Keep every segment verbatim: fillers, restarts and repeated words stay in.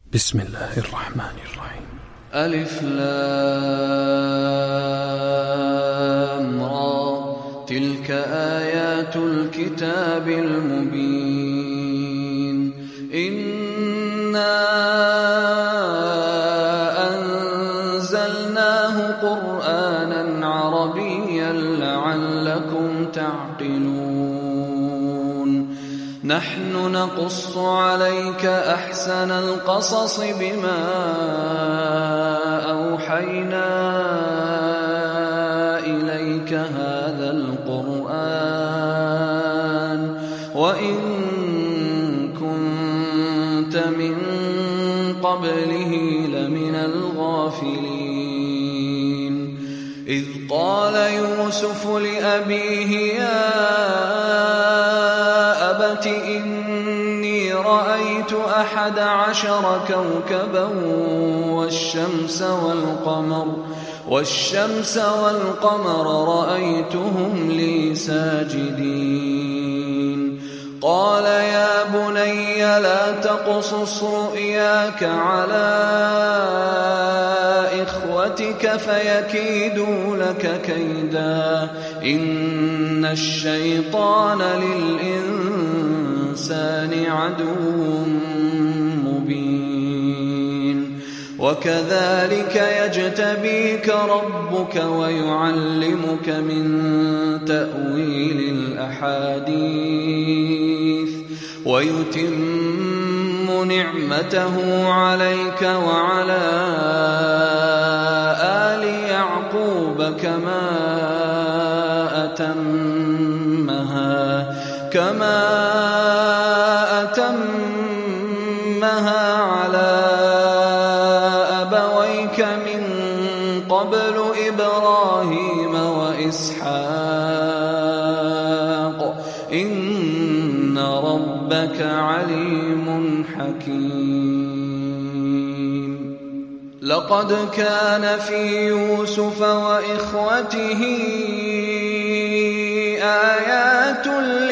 بسم الله الرحمن الرحيم. ألف لام را، تلك آيات الكتاب المبين. إنا أنزلناه قرآنا عربيا لعلكم تعقلون. نحن نقص عليك أحسن القصص بما أوحينا إليك هذا القرآن وإن كنت من قبله لمن الغافلين. إذ قال يوسف لأبيه يا أبت إني رأيت أحد عشر كوكبا والشمس والقمر والشمس والقمر رأيتهم لي ساجدين. قال يا بني لا تقصص رؤياك على إخوتك فيكيدوا لك كيدا إن الشيطان للإنسان عدو مبين. وكذلك يجتبيك ربك ويعلمك من تأويل الأحاديث ويتم نعمته عليك وعلى آل يعقوب كما أتمها كما أتمها على أبويك من قبل إبراهيم وإسحاق إن ربك عليم حكيم. لقد كان في يوسف وإخوته آيات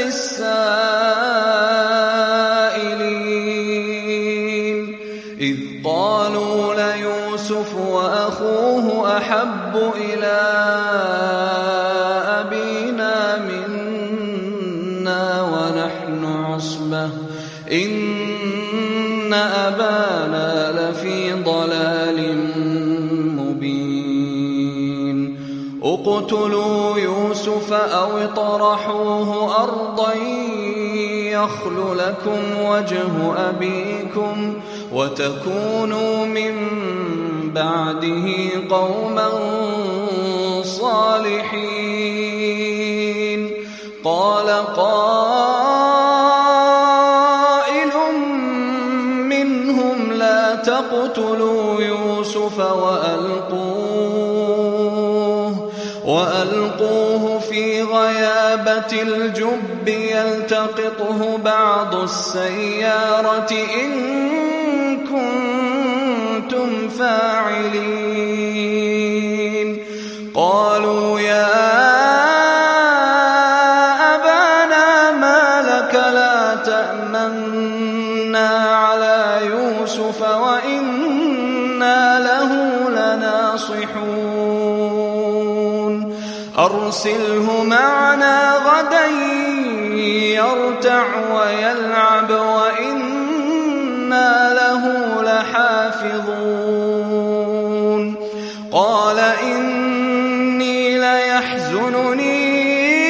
للسائلين إذ قالوا ليوسف وأخوه أحب إلى أبينا منا ونحن عصبة إن أبانا لفي ضلال مبين. اقتلوا يوسف أو اطرحوه أرضا يخل لكم وجه أبيكم وتكونوا من بعده قوما صالحين. قال قائل منهم لا تقتلوا يوسف وألقوه, وألقوه في غيابة الجب يلتقطه بعض السيارة إن كنتم فاعلين. قالوا يا أبانا ما لك لا تأمنا على يوسف وإنا له لناصحون. أرسله معنا غدا يرتع ويلعب وإنا له لحافظون. قال إني ليحزنني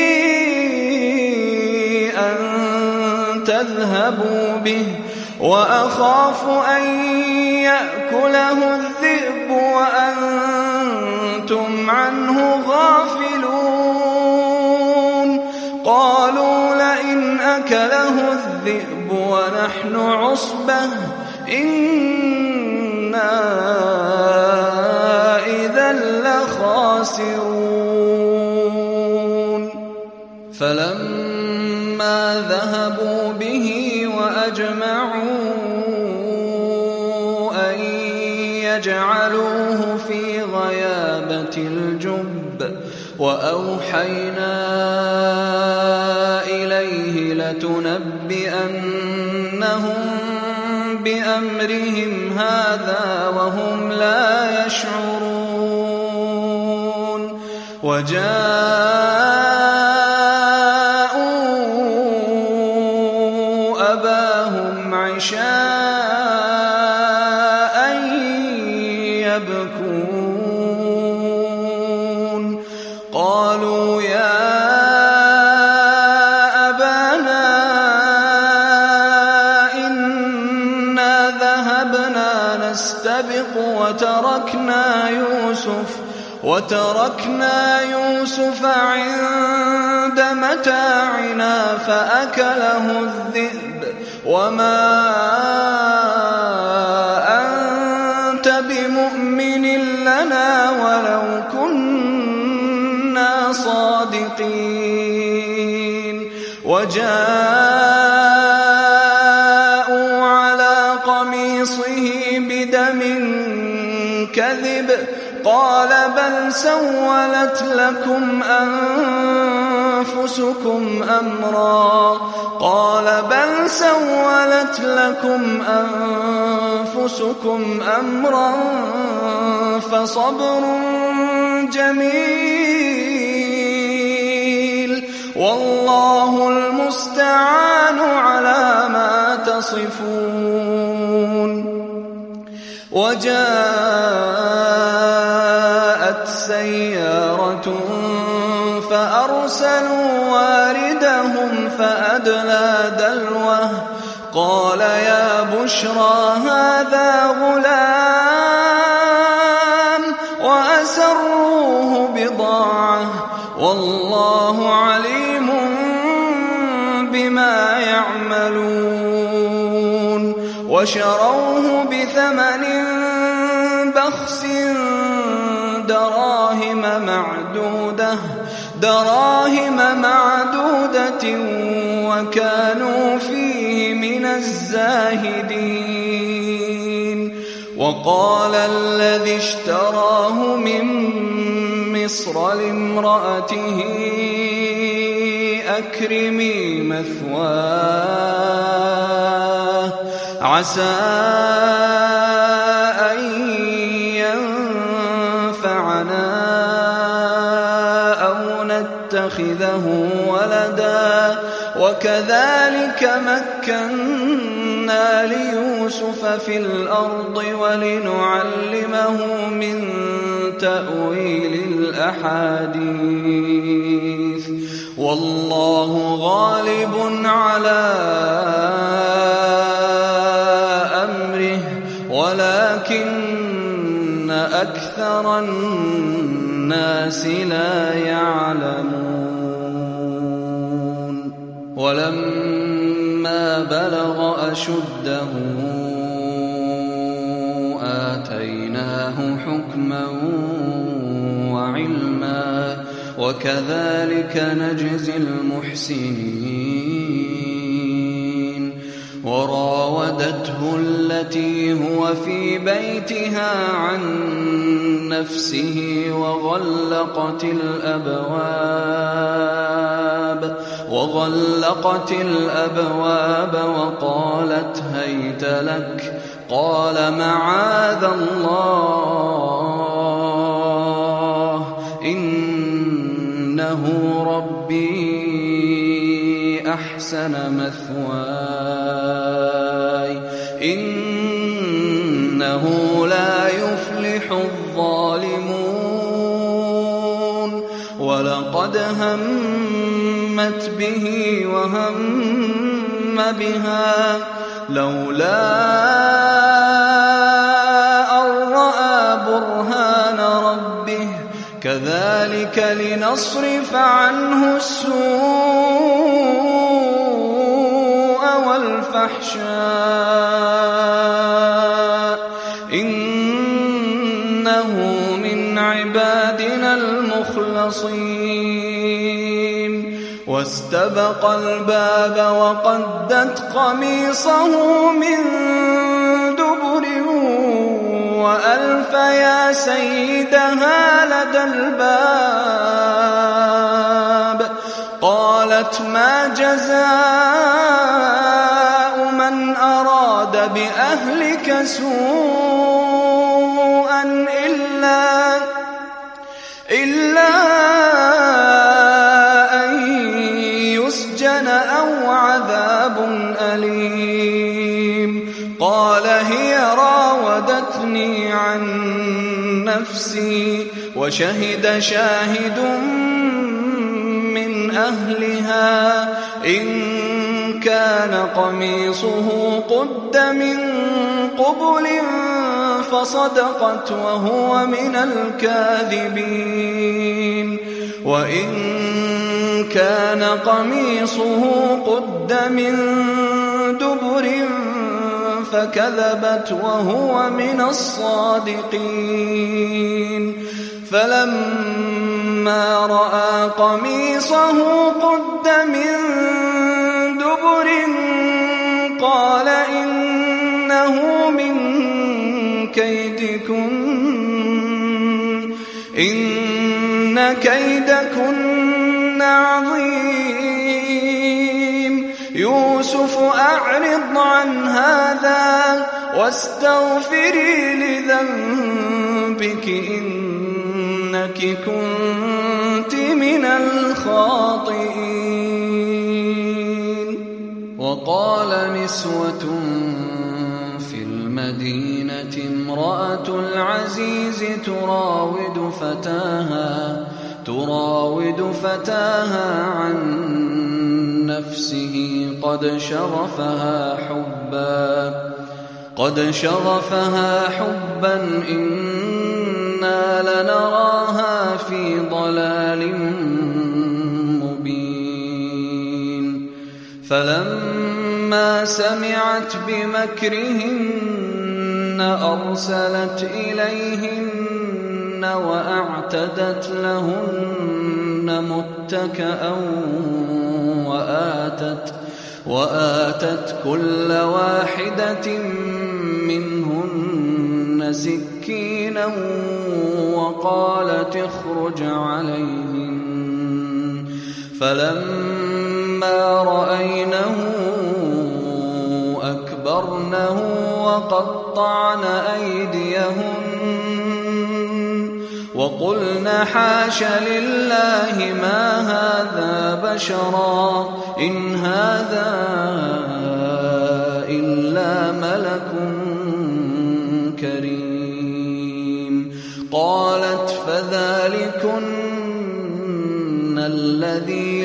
أن تذهبوا به وأخاف أن يأكله الذئب وأنتم عنه غافلون. قالوا لئن أكله الذئب ونحن عصبة إنا إذا لخاسرون. فلما ذهبوا به وأجمعوا أن يجعلوه في غيابة الجب وأوحينا إليه لتنبئنهم بأمرهم هذا وهم لا يشعرون وجاءوا أباهم عشاء يبكون قالوا يا وتركنا يوسف وتركنا يوسف عند متاعنا فأكله الذئب وما أنت بمؤمن لنا ولو كنا صادقين وجاءوا على قميصه بدم كذب قال بل سولت لكم أنفسكم أمرا قال بل سولت لكم أنفسكم أمرا فصبر جميل والله المستعان على ما تصفون وجاءت سيارة فأرسلوا واردهم فأدلى دلوه قال يا بشرى هذا غلام وأسروه بضاعة والله عليم بما يعملون وشروه بثمن بخس دراهم معدودة دراهم معدودة وكانوا فيه من الزاهدين وقال الذي اشتراه من مصر لامرأته أكرمي مثواه عسى أن ينفعنا أو نتخذه ولدا وكذلك مكنا ليوسف في الأرض ولنعلمه من تأويل الأحاديث والله غالب على أمره ولكن أكثر الناس لا يعلمون ولما بلغ أشده آتيناه حكما وعلما وكذلك نجزي المحسنين وراودته التي هو في بيتها عن نفسه وغلقت الأبواب وغلقت الأبواب وقالت هيت لك قال معاذ الله إنه ربي أحسن مثواي إنه لا يفلح الظالمون ولقد همت به وهم بها لولا أن رأى برهان ربه كذلك لنصرف عنه السوء والفحشاء إنه من عبادنا المخلصين واستبق الباب وقدت قميصه من دبر وألف يا سيدها لدى الباب قالت ما جزاء من أراد أراد بأهلك سوءا إلا إلا أن يسجن أو عذاب أليم. قال هي راودتني عن نفسي وشهد شاهد من أهلها إن كان قميصه قد من قبل فصدقت وهو من الكاذبين وإن كان قميصه قد من دبر فكذبت وهو من الصادقين. فلما رأى قميصه قد من دبر قال إنه من كيدكن إن كيدكن عظيم. يوسف أعرض عن هذا واستغفري لذنبك إنك كنت من الخاطئين. وقال نسوة في المدينة امرأة العزيز تراود فتاها تراود فتاها عن نفسه قد شغفها حبا قد شغفها حبا إنا لنراها في ضلال مبين. فلما سمعت بمكرهن أرسلت إليهن وأعتدت لهن متكئا وآتت, وآتت كل واحدة منهن سكينا وقالت اخرج عليهن. فلما رأينه أكبرنه وقطعن أيديهن وقلن حاش لله ما هذا بشرا إن هذا إلا ملك كريم. قالت فذلكن الذي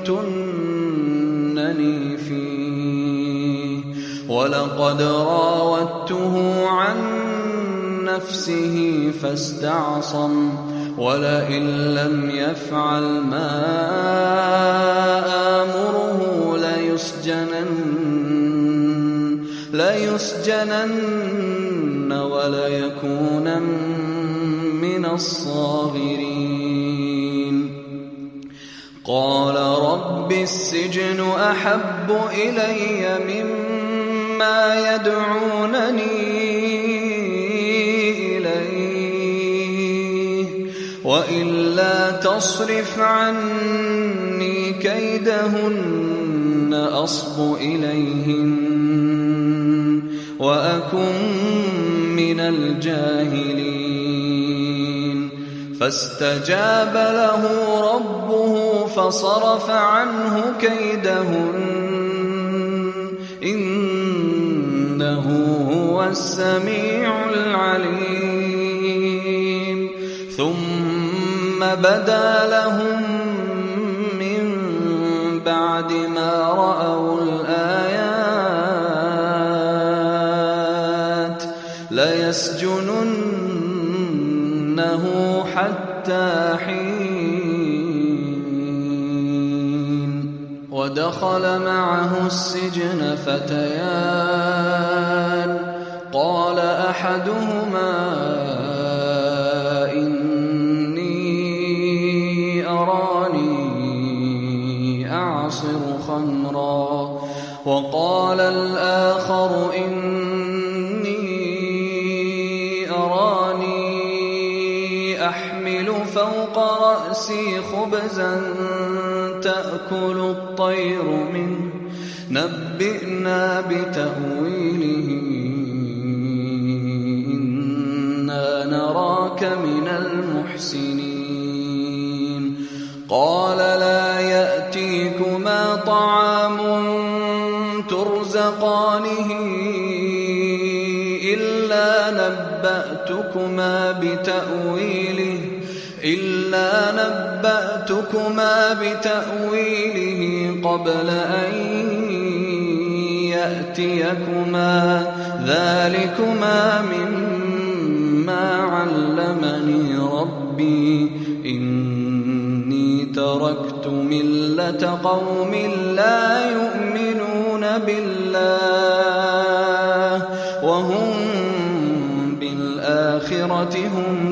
لمتنني فيه ولقد راودته عن نفسه فاستعصم ولئن لم يفعل ما آمره ليسجنن, ليسجنن وليكونن من الصاغرين. قال رب السجن أحب إلي مما يدعونني وإلا تصرف عني كيدهن أصب إليهن وأكن من الجاهلين. فاستجاب له ربه فصرف عنه كيدهن إنه هو السميع العليم. ثم بدا لهم من بعد ما رأوا الآيات ليسجننه حتى حين. ودخل معه السجن فتيان قال أحدهما خمرا وقال الآخر إني أراني أحمل فوق رأسي خبزا تأكل الطير منه نبئنا بتأويله إنا نراك من المحسنين قال لا يأتيكما طعام ترزقانه إلا نبأتكما بتأويله إلا نبأتكما بتأويله قبل أن يأتيكما ذلكما مما علمني ربي إني تركت ملة قوم لا يؤمنون بالله وهم بالآخرة هم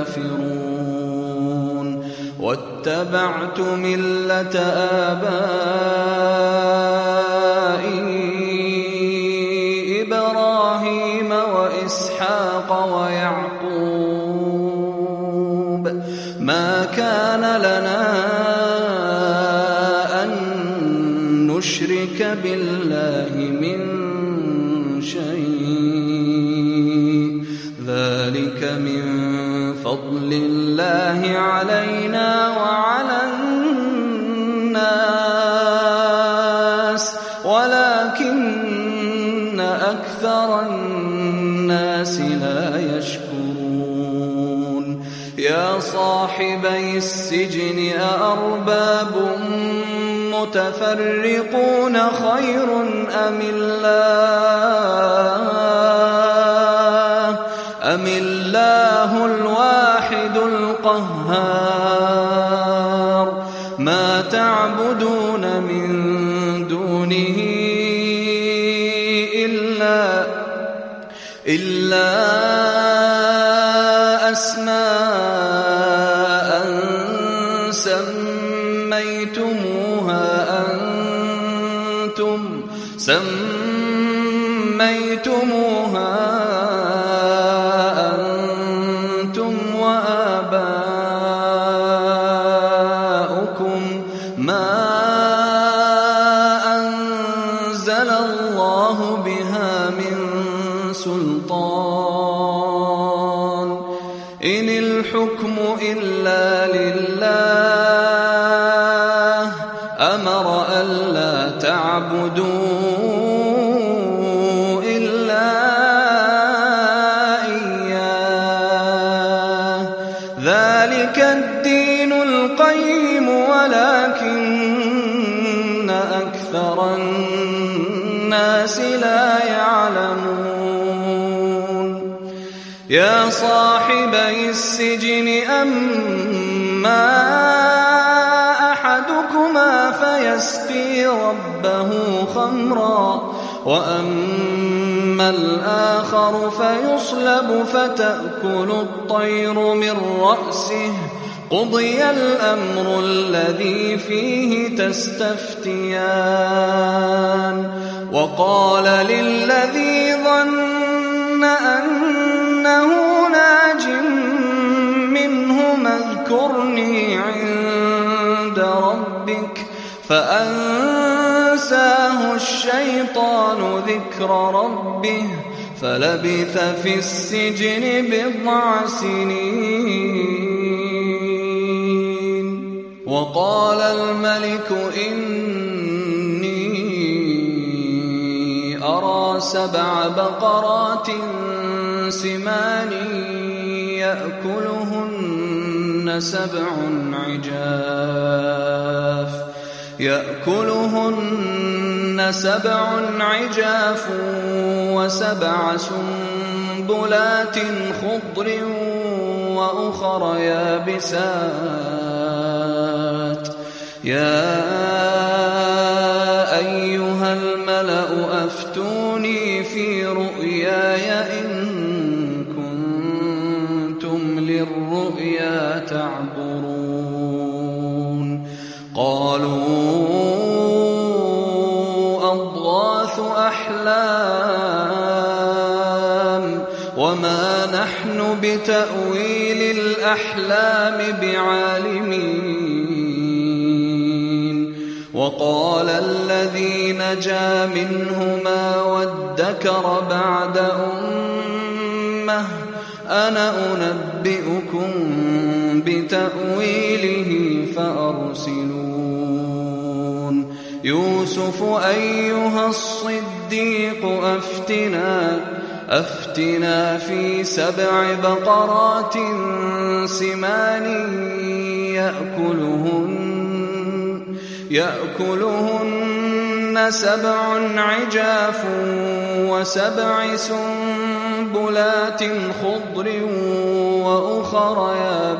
كافرون واتبعت ملة آبائي إبراهيم وإسحاق ويعقوب ما كان لنا أن نشرك بالله من شيء ذلك من فضل الله علينا وعلى الناس ولكن أكثر الناس لا يشكرون يا صاحبي السجن أأرباب متفرقون خير أم الله أم الله الواحد القهار ما تعبدون من دونه إلا إلا أسماء سميتموها أنتم سميتموها أنتم وآباؤكم ما أنزل الله بها من سلطان إن الحكم إلا لله أمر ألا تعبدوا إلا إياه ذلك الدين القيم ولكن أكثر الناس لا يعلمون يا صاحبي السجن أما أحدكما فيسقي ربه خمرا وأما الآخر فيصلب فتأكل الطير من رأسه قضي الأمر الذي فيه تستفتيان وقال للذي ظن أنه ناج منهما اذكرني عند ربك فأنساه الشيطان ذكر ربه فلبث في السجن بضع سنين وقال الملك إني أرى سبع بقرات سمان يأكلهن سبع عجاف يأكلهن سبع عجاف وسبع سنبلات خضر وأخر يابسات يا أيها الملأ أفتوني في رؤياي إن كنتم للرؤيا تعبرون قالوا أضغاث أحلام وما نحن بتأويل الأحلام بعالمين وقال الذي نجا منهما وادكر بعد أمة أنا أنبئكم بتأويله فأرسلون يوسف أيها الصديق أفتنا أفتنا في سبع بقرات سمان يأكلهن يأكلهن سبع عجاف وسبع سنبلات خضر وأخر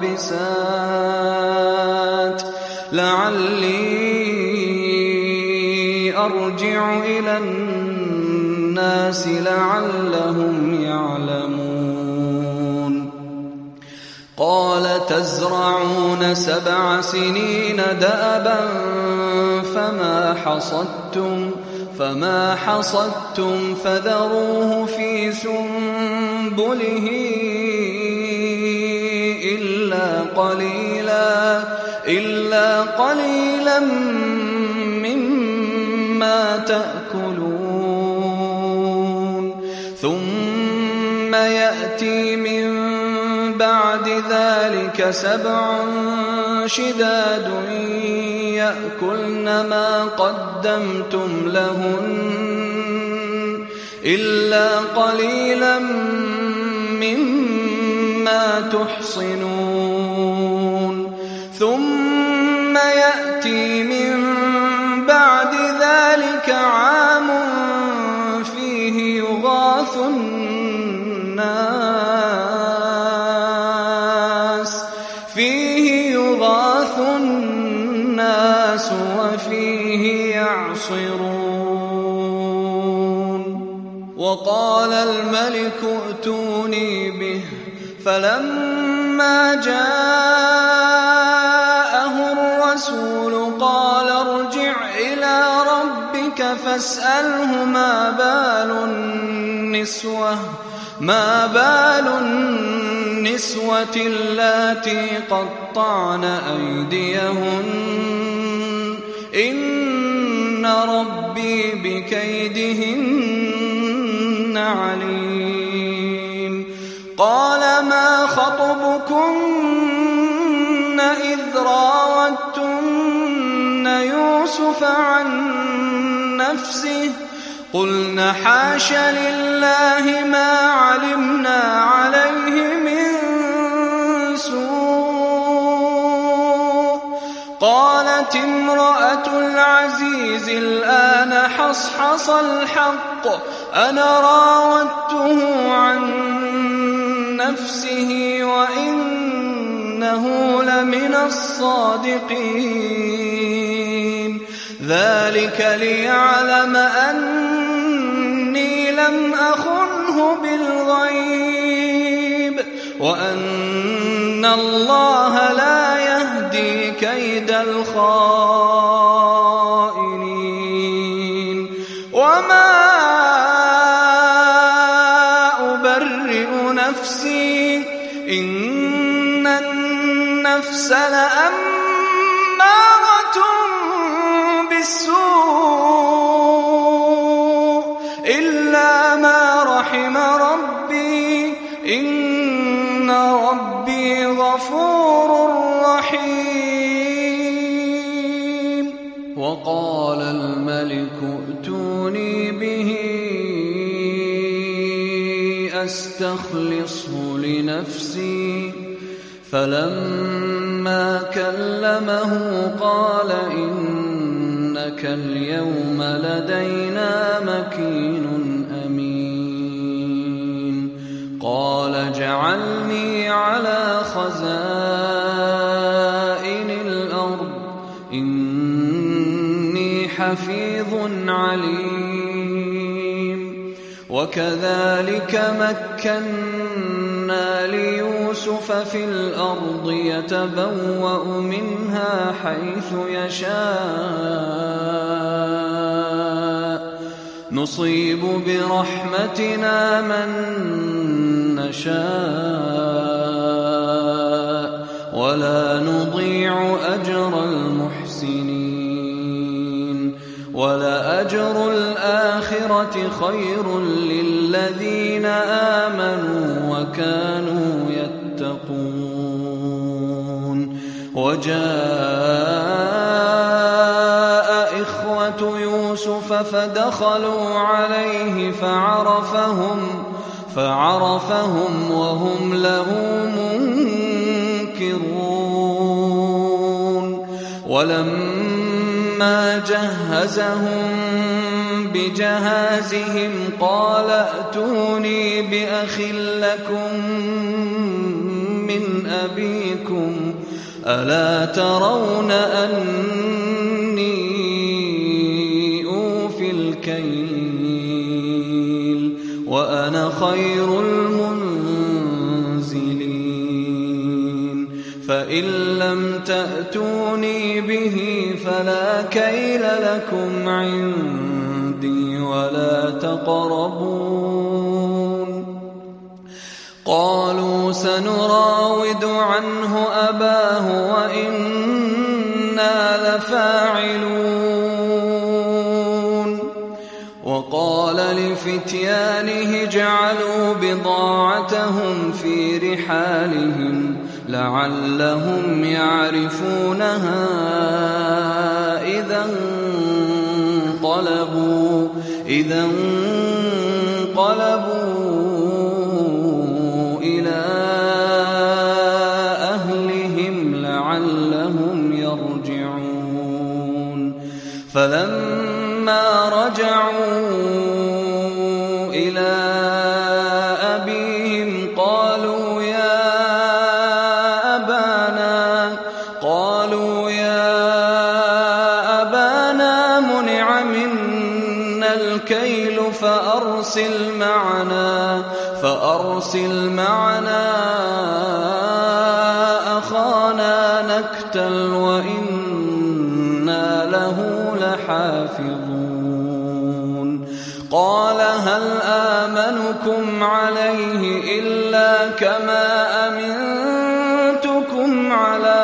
يابسات لعلي أرجع إلى الناس لعلهم يعلمون قال تزرعون سبع سنين دأبا فما حصدتم فما حصدتم فذروه في سنبله إلا قليلا إلا قليلا مما تأكلون ثم يأتي من بعد ذلك سبع شداد يأكلن ما قدمتم لهن إلا قليلا مما تحصنون ثم يأتي من بعد ذلك عام فيه يغاث الناس فيه يغاث الناس وفيه يعصرون وقال الملك ائتوني به فلما جاءه الرسول قال ارجع إلى ربك فاسأله ما بال النسوة ما بال النسوة اللاتي قطعن أيديهن إن ربي بكيدهن عليم قال ما خطبكن إذ راوتن يوسف عن نفسه قلنا حاش لله ما علمنا عليه من سوء قالت امرأة العزيز الآن حصحص الحق أنا راودته عن نفسه وإنه لمن الصادقين ذلك ليعلم أني لم أخنه بالغيب وأن الله لا يهدي كيد الخائنين وما أبرئ نفسي إن النفس لأمارة بالسوء إلا ما رحم ربي إن ربي غفور رحيم وقال الملك ائتوني به أستخلصه لنفسي فلما كلمه قال إنك اليوم لدينا مكين أمين قال اجعلني على خزائن الأرض إني حفيظ عليم وكذلك مكنا ليوسف في الأرض يتبوأ منها حيث يشاء نصيب برحمتنا من نشاء ولا نضيع أجر المحسنين وَلَأَجْرُ الْآخِرَةِ خَيْرٌ لِّلَّذِينَ آمَنُوا وَكَانُوا يَتَّقُونَ وَجَاءَ إِخْوَةُ يُوسُفَ فَدَخَلُوا عَلَيْهِ فَعَرَفَهُمْ فَعَرَفَهُمْ وَهُمْ لَهُ مُنكِرُونَ وَلَمَّا جَهَّزَهُم بِجَهَازِهِمْ قَالَ ائْتُونِي بِأَخٍ لَّكُم مِّنْ أَبِيكُمْ أَلَا تَرَوْنَ أَنِّي أُوفِي الْكَيْلَ وَأَنَا خَيْرُ الْمُنزِلِينَ فَإِن لَّمْ تَأْتُونِي بِهِ فَلَا كَيْلَ لَكُمْ عِندِي وَلَا تَقْرَبُونِ قالوا سنراود عنه أباه وإنا لفاعلون وقال لفتيانه اجعلوا بضاعتهم في رحالهم لعلهم يعرفونها إذا انقلبوا إذا انقلبوا إلى أهلهم لعلهم يرجعون فلما رجعوا إلى أبيهم قالوا يا أبانا قالوا يا أبانا منع منا الكيل فأرسل معنا فأرسل معنا أخانا نكتل وإنا له لحافظون قال هل آمنكم عليه إلا كما أمنتكم على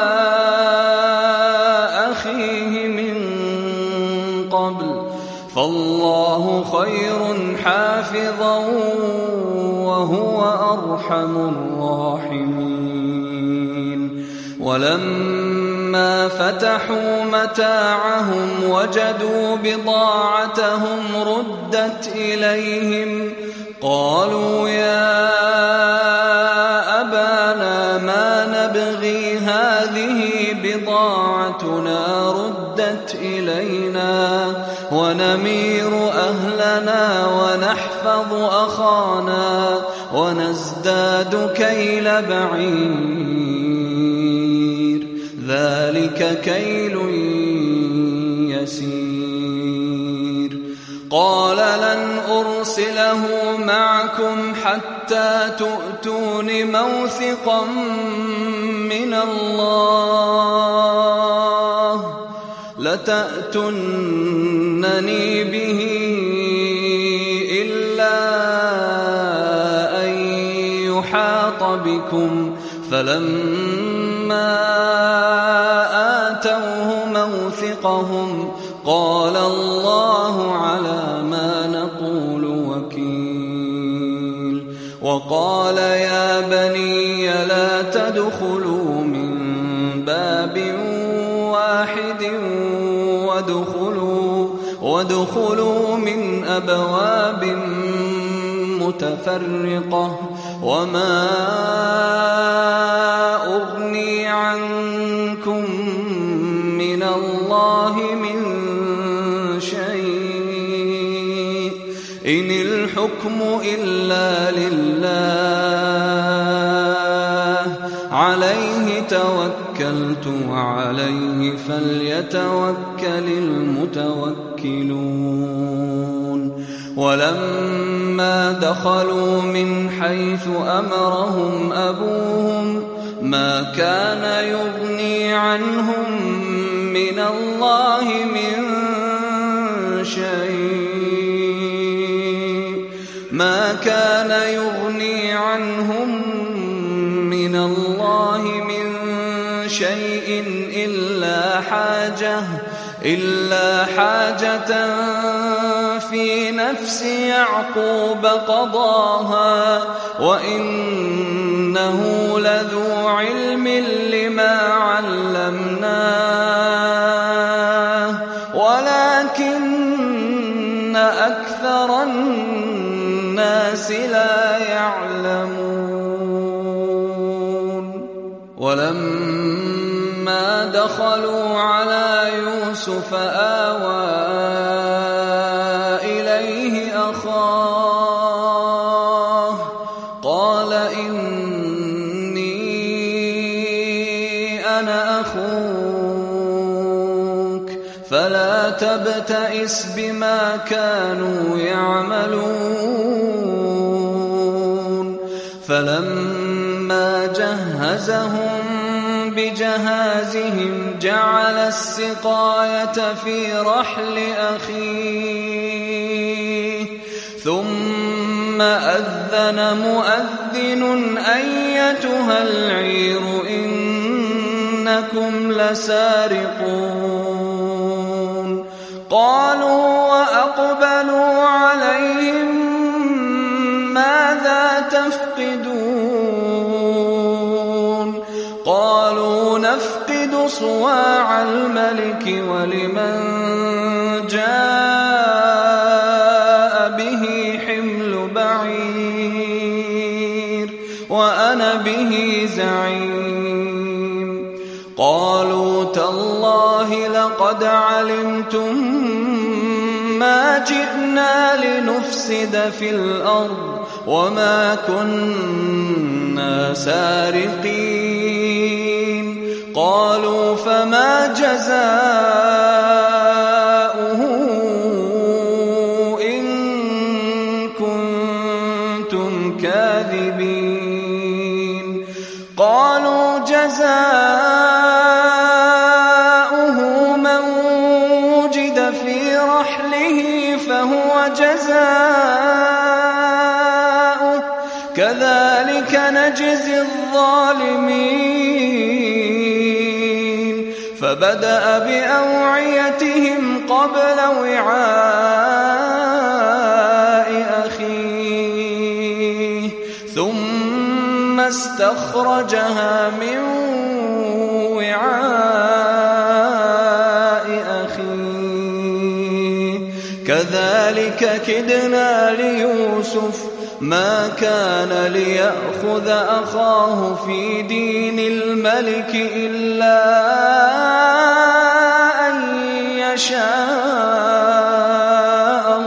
أخيه من قبل فالله خير حافظا وهو أرحم الراحمين ولما فتحوا متاعهم وجدوا بضاعتهم ردت إليهم قالوا يا أبانا ما نبغي هذه بضاعتنا ردت إلينا ونمير أهلنا ونحفظ أخانا ونزداد كيل بعير ذلك كيل يسير قال لن أرسله معكم حتى تؤتون موثقا من الله لتأتونني به إلا أن يحاط بكم فلما آتوه موثقهم قال الله على ما نقول وكيل وقال يا بني لا تدخلوا من باب واحد وادخلوا, وادخلوا من أبواب متفرقة وما أغني عنكم من الله من شيء إن الحكم إلا لله عليه توكلت وعليه فليتوكل المتوكلون ولما دخلوا من حيث أمرهم أبوهم ما كان يغني عنهم من الله من شيء ما كان يغني عنهم من الله من شيء إلا حاجة إلا حاجة في نفس يعقوب قضاها وإنه لذو علم لما علمناه ولكن أكثر الناس لا يعلمون. ولما دخلوا على يوسف آوى إليه أخاه قال إني أنا أخوك فلا تبتئس بما كانوا يعملون. فلما جهزهم بجهازهم جعل السقاية في رحل أخيه ثم أذن مؤذن أيتها العير إنكم لسارقون. قالوا وأقبلوا عليهم ماذا تفقدون؟ قالوا نفقد صواع الملك ولمن جاء به حمل بعير وأنا به زعيم. قالوا تالله لقد علمتم ما جئنا لنفسد في الأرض وما كنا سارقين. قالوا فما جزاؤه إن كنتم كاذبين؟ قالوا جزاؤه من وجد في رحله فهو جزاؤه كذلك نجزي الظالمين. فبدأ بأوعيتهم قبل وعاء أخيه ثم استخرجها من وعاء أخيه كذلك كدنا ليوسف ما كان ليأخذ أخاه في دين الملك إلا أن يشاء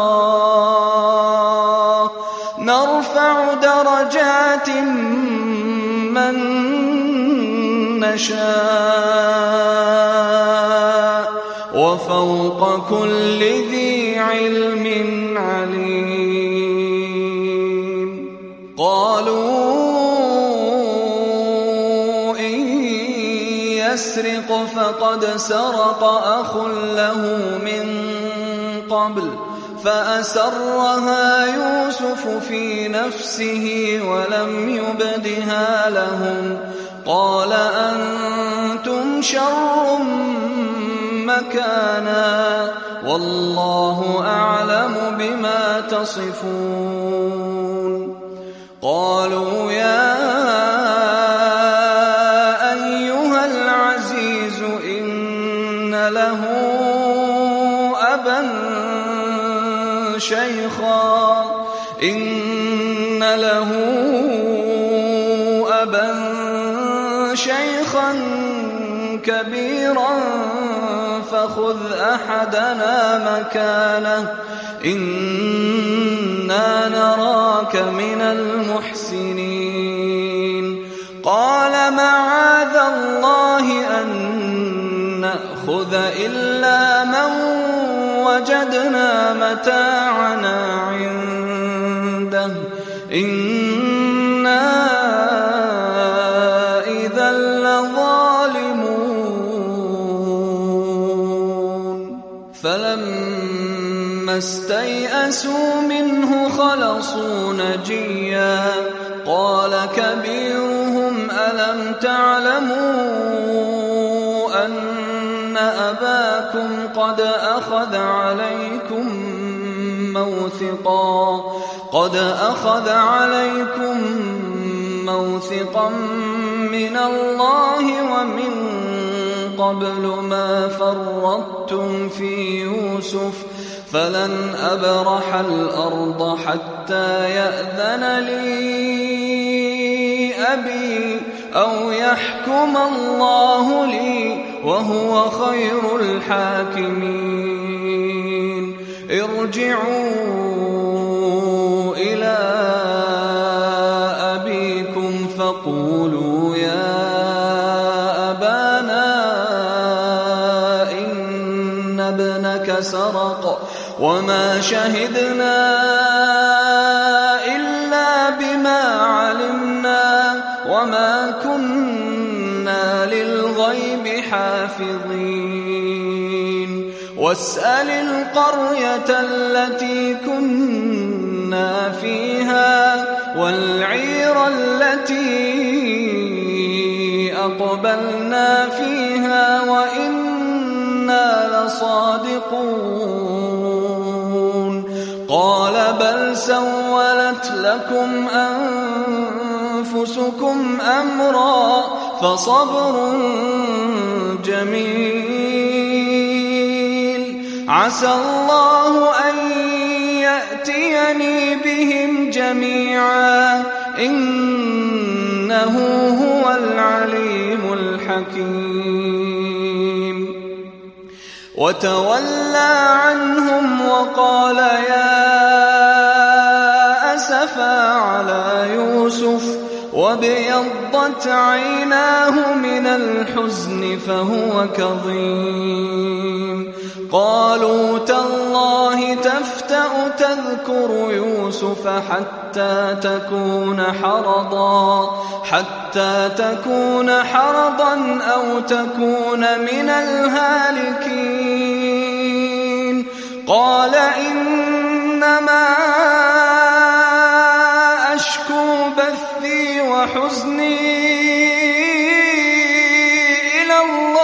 الله نرفع درجات من نشاء وفوق كل ذي علم عليم. قالوا إن يسرق فقد سرق أخ له من قبل فأسرها يوسف في نفسه ولم يبدها لهم قال أنتم شر مكانا والله أعلم بما تصفون. قالوا يا أيها العزيز إن له أبا شيخا إن له أبا شيخا كبيرا فخذ أحدنا مكانه إنا نراك من المحسنين. قال معاذ الله أن نأخذ إلا من وجدنا متاعنا عنده إنا إذا لظالمون. فلما استيئسوا منه خلصوا نجيا قال كبيرهم ألم تعلموا أن أباكم قد أخذ عليكم موثقا قد أخذ عليكم موثقا من الله ومن قبل ما فرطتم في يوسف فلن أبرح الأرض حتى يأذن لي أبي أو يحكم الله لي وهو خير الحاكمين ارجعوا إلى أبيكم فقولوا يا أبانا إن ابنك سرق وما شهدنا إلا بما علمنا وما كنا للغيب حافظين واسأل القرية التي كنا فيها والعير التي أقبلنا فيها وإنا لصادقون قال بل سولت لكم أنفسكم أمرا فصبر جميل عسى الله أن يأتيني بهم جميعا إنه هو العليم الحكيم وتولى عنهم وقال يا أسفا على يوسف وابيضت عيناه من الحزن فهو كظيم قالوا تالله تفتأ تذكر يوسف حتى تكون حرضا حتى تكون حرضا أو تكون من الهالكين قال إنما أشكو بثي وحزني إلى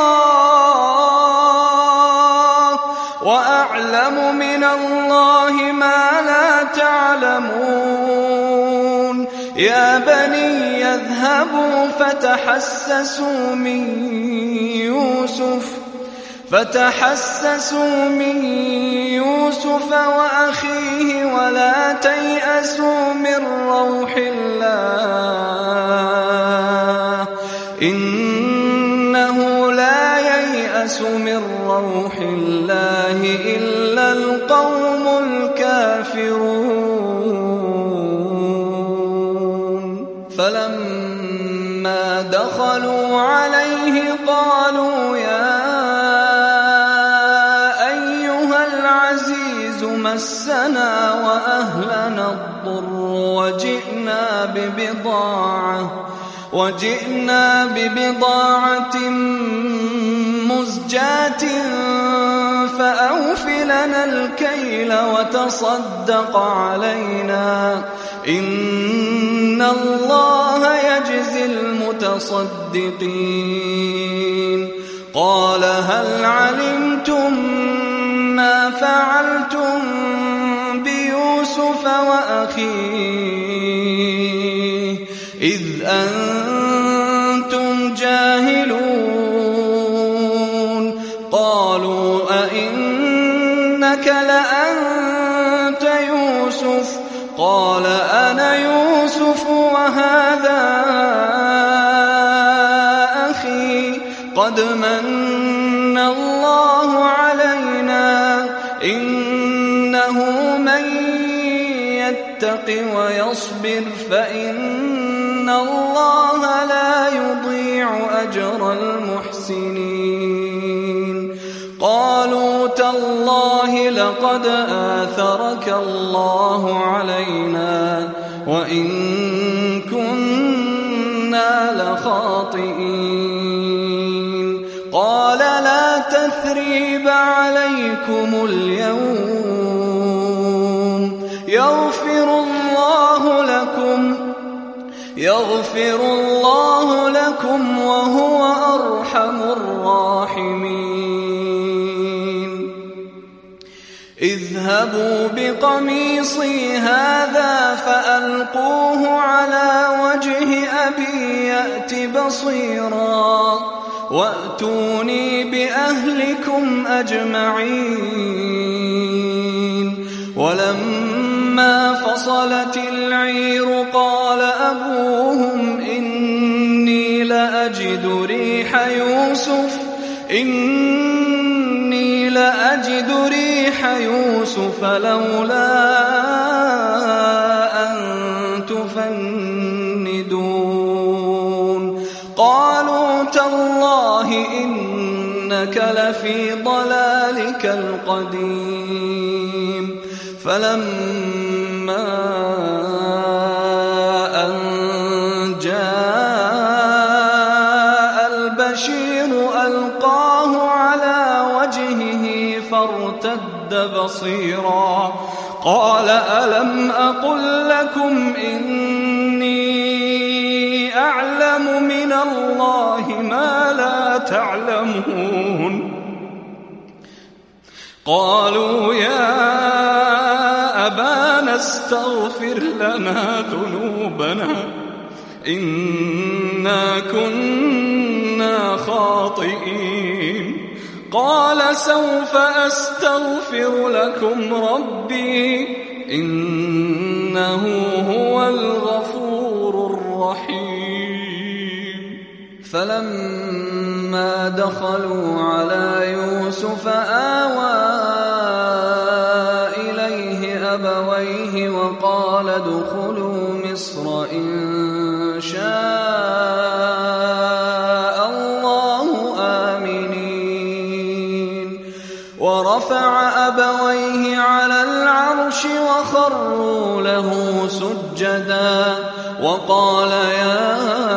الله وأعلم من الله ما لا تعلمون يا بني يذهبوا فتحسسوا من يوسف فتحسسوا من يوسف وأخيه ولا تيأسوا من روح الله إنه لا ييأس من روح الله إلا القوم الكافرون فلما دخلوا عليه قالوا يا مسنا وأهلنا الضر وجئنا ببضاعة وجئنا ببضاعة مزجاة فأوف لنا الكيل وتصدق علينا إن الله يجزي المتصدقين قال هل علمتم ما فعلتم بيوسف وأخيه إذ أنتم جاهلون قالوا أئنك لأنت يوسف قال أنا يوسف وهذا أخي قد من الله علينا إنه من يتق ويصبر فإن الله لا يضيع أجر المحسنين قالوا تالله لقد آثرك الله علينا وإن كنا لخاطئين قال لا تثريب عليكم اليوم يغفر الله لكم يغفر الله لكم وهو أرحم الراحمين إذ اذهبوا بقميصي هذا فألقوه على وجه أبي يأت بصيرا وأتوني بأهلكم أجمعين. ولما فصلت العير قال أبوهم إني لأجد ريح يوسف إني لأجد ريح يوسف لولا أن تفندون. قالوا تالله إنك لفي ضلالك القديم. فلما أن جاء البشير ألقاه على وجهه فارتد بصيرا قال ألم أقل لكم إني أعلم من الله ما لا تعلمون. قالوا يا أبانا استغفر لنا ذنوبنا إنا كنا خاطئين. قال سوف أستغفر لكم ربي إنه هو الغفور الرحيم. فلما دخلوا على يوسف آوى إليه أبويه وقال ادخلوا مصر إن شاء الله آمنين. ورفع أبويه على العرش وخروا له سجدا وقال يا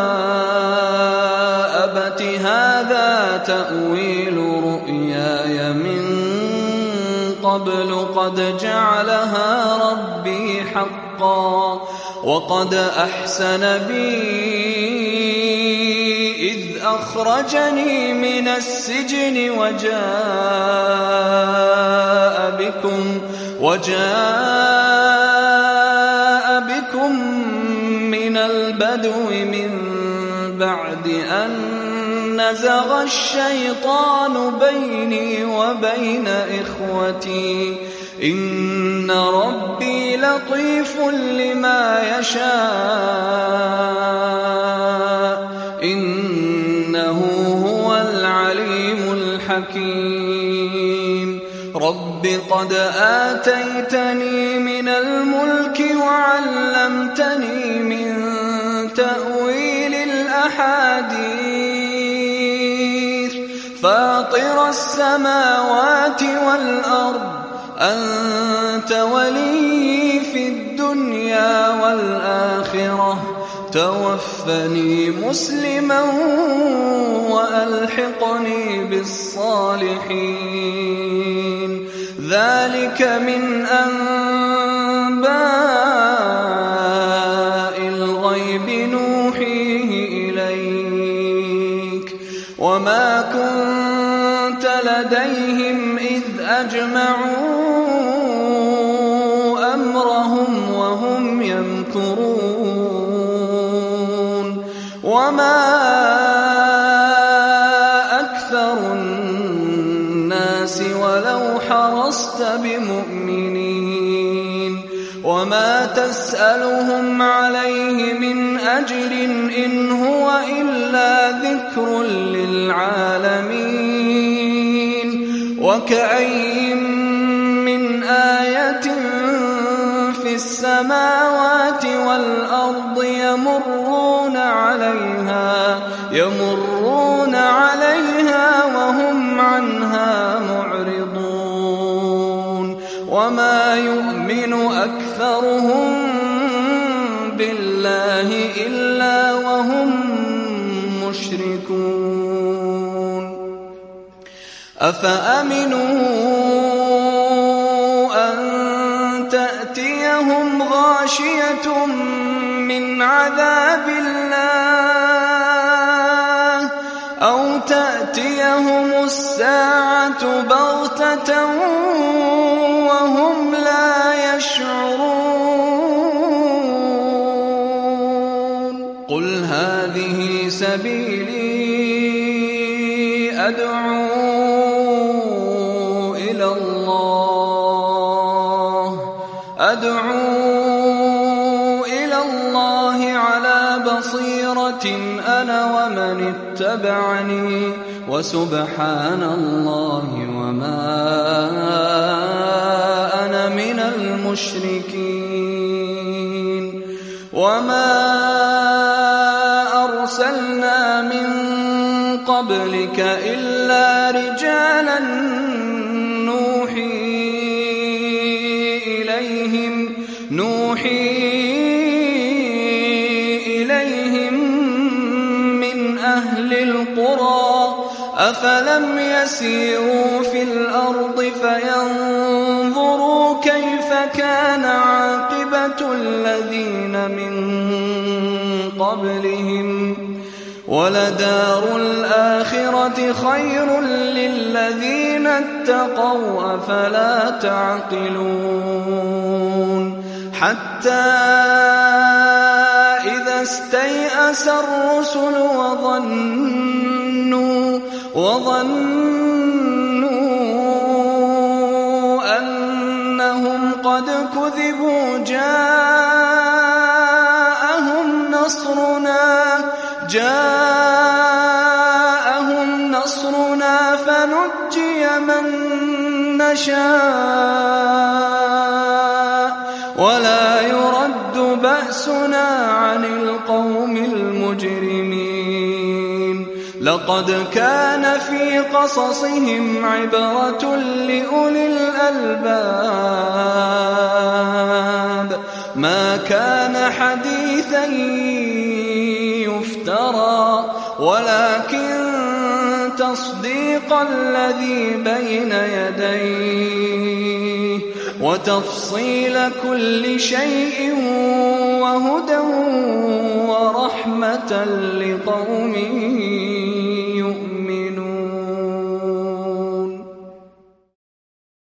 أبت هذا تأويل رؤياي من قبل قد جعلها ربي حقا وقد أحسن بي إذ أخرجني من السجن وجاء بكم وجاء بكم من البدو من بعد أن نزغ الشيطان بيني وبين إخوتي إن ربي لطيف لما يشاء إنه هو العليم الحكيم. رب قد آتيتني من الملك وعلمتني من تأويل الأحاديث فاطر السماوات والأرض أنت ولي في الدنيا والآخرة توفني مسلما وألحقني بالصالحين. ذلك من أنباء الغيب نوحيه إليك وما كنت لديهم إذ أجمعوا أمرهم وهم يمكرون. وما أكثر الناس ولو حرصت بمؤمنين وما تسألهم عليه من أجر إن هو إلا ذكر للعالمين. وكأين من آية في السماوات والأرض يمرون عليها يمرون عليها وهم عنها معرضون. وما يؤمن أكثرهم بالله إلا وهم مشركون. أفأمنوا أن تأتيهم غاشية من عذاب الله أو تأتيهم الساعة بغتة وهم لا يشعرون قل هذه سبيلي أدعو إلى الله أدعو إلى الله على بصيرة أنا ومن اتبعني وسبحان الله وما أنا من المشركين وما أرسلنا من قبلك إلا رجالا نوحي إليهم نوحي إليهم من أهل القرى أفلم يسيروا في الأرض فينظروا كيف كان عاقبة الذين من قبلهم ولدار الآخرة خير للذين اتقوا أفلا تعقلون حتى إذا استيأس الرسل وظنوا وظنوا أنهم قد كذبوا جاءهم نصرنا جاءهم نصرنا فنجي من نشاء ولا يرد بأسنا عن القوم المجرمين لقد كان في قصصهم عبرة لأولي الألباب ما كان حديثا يفترى ولكن تصديق الذي بين يديه وتفصيل كل شيء وهدى ورحمة لقوم